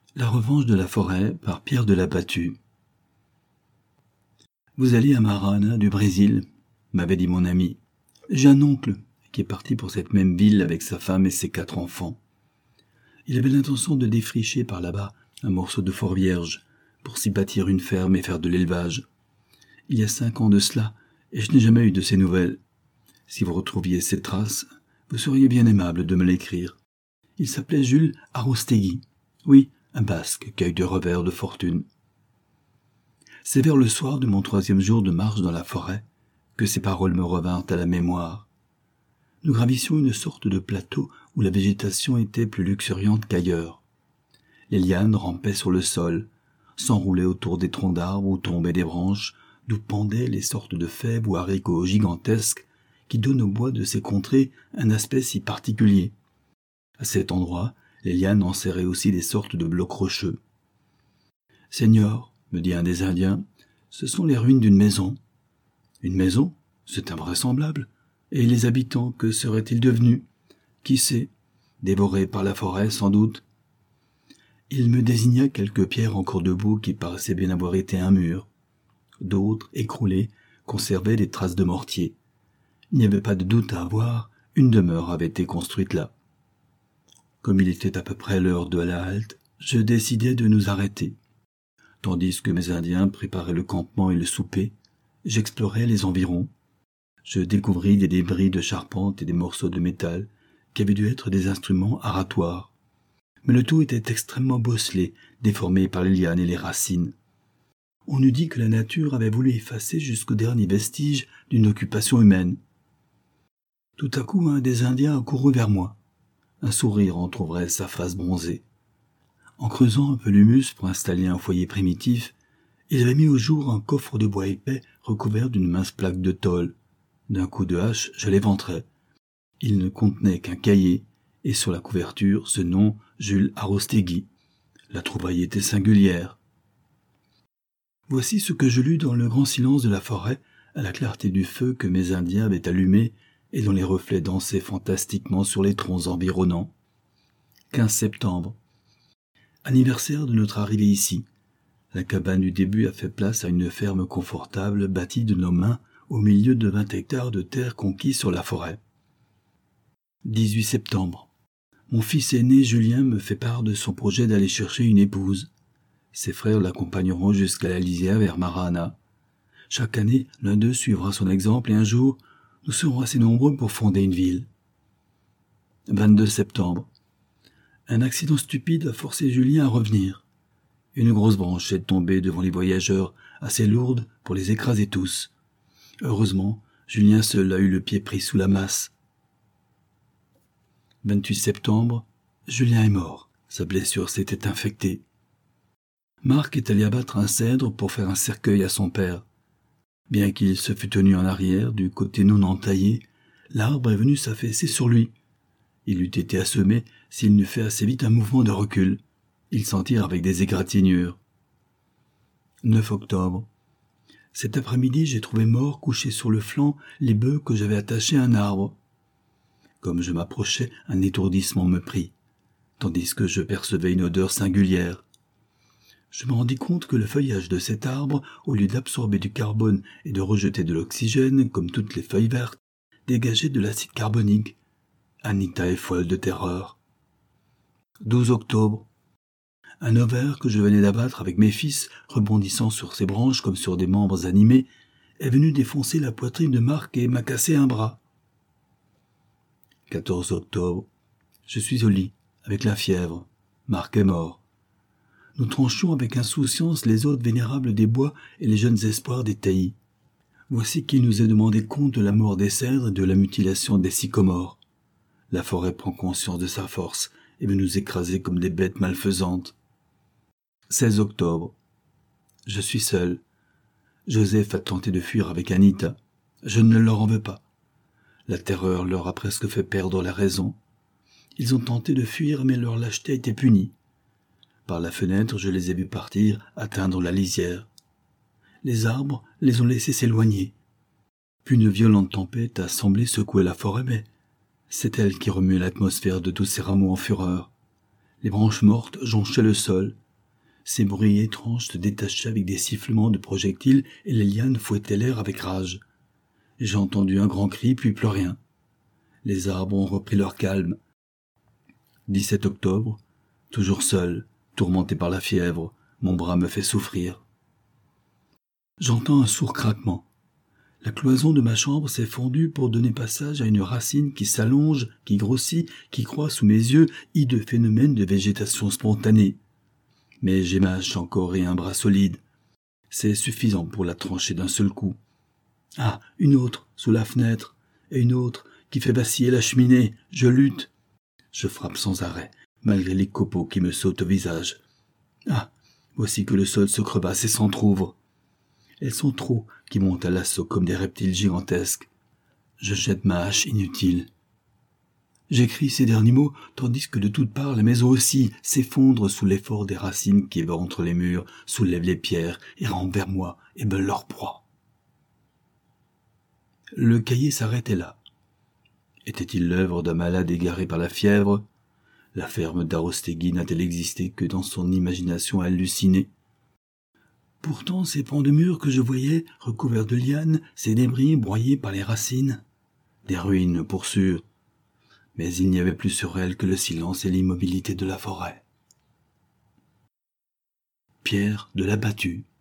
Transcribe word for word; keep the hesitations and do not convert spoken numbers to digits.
La revanche de la forêt par Pierre de la Battue. Vous allez à Marana du Brésil, m'avait dit mon ami. J'ai un oncle qui est parti pour cette même ville avec sa femme et ses quatre enfants. Il avait l'intention de défricher par là-bas un morceau de fort vierge pour s'y bâtir une ferme et faire de l'élevage. Il y a cinq ans de cela, et je n'ai jamais eu de ses nouvelles. Si vous retrouviez ces traces, vous seriez bien aimable de me l'écrire. Il s'appelait Jules Arostegui. Oui, un basque qui a eu de revers de fortune. C'est vers le soir de mon troisième jour de marche dans la forêt que ces paroles me revinrent à la mémoire. Nous gravissions une sorte de plateau où la végétation était plus luxuriante qu'ailleurs. Les lianes rampaient sur le sol, s'enroulaient autour des troncs d'arbres où tombaient des branches, d'où pendaient les sortes de fèves ou haricots gigantesques qui donnent au bois de ces contrées un aspect si particulier. À cet endroit, les lianes enserraient aussi des sortes de blocs rocheux. « Seigneur, me dit un des Indiens, ce sont les ruines d'une maison. »« Une maison ? C'est invraisemblable. Et les habitants, que seraient-ils devenus ? Qui sait ? Dévorés par la forêt, sans doute. » Il me désigna quelques pierres encore debout qui paraissaient bien avoir été un mur. D'autres, écroulées, conservaient des traces de mortier. Il n'y avait pas de doute à avoir, une demeure avait été construite là. Comme il était à peu près l'heure de la halte, je décidai de nous arrêter. Tandis que mes Indiens préparaient le campement et le souper, j'explorais les environs. Je découvris des débris de charpente et des morceaux de métal qui avaient dû être des instruments aratoires. Mais le tout était extrêmement bosselé, déformé par les lianes et les racines. On eût dit que la nature avait voulu effacer jusqu'aux derniers vestiges d'une occupation humaine. Tout à coup, un des Indiens accourut vers moi. Un sourire entrouvrait sa face bronzée. En creusant un peu l'humus pour installer un foyer primitif, il avait mis au jour un coffre de bois épais recouvert d'une mince plaque de tôle. D'un coup de hache, je l'éventrai. Il ne contenait qu'un cahier, et sur la couverture, ce nom, Jules Arostegui. La trouvaille était singulière. Voici ce que je lus dans le grand silence de la forêt, à la clarté du feu que mes Indiens avaient allumé et dont les reflets dansaient fantastiquement sur les troncs environnants. quinze septembre. Anniversaire de notre arrivée ici. La cabane du début a fait place à une ferme confortable bâtie de nos mains au milieu de vingt hectares de terre conquis sur la forêt. dix-huit septembre. Mon fils aîné Julien me fait part de son projet d'aller chercher une épouse. Ses frères l'accompagneront jusqu'à la lisière vers Marana. Chaque année, l'un d'eux suivra son exemple et un jour, nous serons assez nombreux pour fonder une ville. vingt-deux septembre. Un accident stupide a forcé Julien à revenir. Une grosse branche est tombée devant les voyageurs, assez lourde pour les écraser tous. Heureusement, Julien seul a eu le pied pris sous la masse. vingt-huit septembre. Julien est mort. Sa blessure s'était infectée. Marc est allé abattre un cèdre pour faire un cercueil à son père. Bien qu'il se fût tenu en arrière, du côté non entaillé, l'arbre est venu s'affaisser sur lui. Il eût été assommé s'il n'eût fait assez vite un mouvement de recul. Il s'en tire avec des égratignures. neuf octobre. Cet après-midi, j'ai trouvé morts couchés sur le flanc les bœufs que j'avais attachés à un arbre. Comme je m'approchais, un étourdissement me prit, tandis que je percevais une odeur singulière. Je me rendis compte que le feuillage de cet arbre, au lieu d'absorber du carbone et de rejeter de l'oxygène, comme toutes les feuilles vertes, dégageait de l'acide carbonique. Anita est folle de terreur. douze octobre. Un ovaire que je venais d'abattre avec mes fils, rebondissant sur ses branches comme sur des membres animés, est venu défoncer la poitrine de Marc et m'a cassé un bras. quatorze octobre. Je suis au lit, avec la fièvre. Marc est mort. Nous tranchions avec insouciance les hôtes vénérables des bois et les jeunes espoirs des taillis. Voici qu'il nous est demandé compte de la mort des cèdres et de la mutilation des sycomores. La forêt prend conscience de sa force et veut nous écraser comme des bêtes malfaisantes. seize octobre. Je suis seul. Joseph a tenté de fuir avec Anita. Je ne leur en veux pas. La terreur leur a presque fait perdre la raison. Ils ont tenté de fuir, mais leur lâcheté a été punie. Par la fenêtre, je les ai vus partir, atteindre la lisière. Les arbres les ont laissés s'éloigner. Puis une violente tempête a semblé secouer la forêt, mais c'est elle qui remue l'atmosphère de tous ces rameaux en fureur. Les branches mortes jonchaient le sol. Ces bruits étranges se détachaient avec des sifflements de projectiles et les lianes fouettaient l'air avec rage. J'ai entendu un grand cri, puis plus rien. Les arbres ont repris leur calme. dix-sept octobre, toujours seul, tourmenté par la fièvre, mon bras me fait souffrir. J'entends un sourd craquement. La cloison de ma chambre s'est fondue pour donner passage à une racine qui s'allonge, qui grossit, qui croît sous mes yeux, hideux phénomène de végétation spontanée. Mais j'ai ma hache encore et un bras solide. C'est suffisant pour la trancher d'un seul coup. Ah, une autre, sous la fenêtre, et une autre, qui fait vaciller la cheminée. Je lutte. Je frappe sans arrêt, malgré les copeaux qui me sautent au visage. Ah, voici que le sol se crevasse et s'entr'ouvre. Elles sont trop qui montent à l'assaut comme des reptiles gigantesques. Je jette ma hache inutile. J'écris ces derniers mots, tandis que de toutes parts la maison aussi s'effondre sous l'effort des racines qui éventrent les murs, soulèvent les pierres et rampent vers moi et veulent leur proie. Le cahier s'arrêtait là. Était-il l'œuvre d'un malade égaré par la fièvre? La ferme d'Arostegui n'a-t-elle existé que dans son imagination hallucinée? Pourtant, ces pans de murs que je voyais, recouverts de lianes, ces débris broyés par les racines, des ruines pour sûr. Mais il n'y avait plus sur elles que le silence et l'immobilité de la forêt. Pierre de la Battue.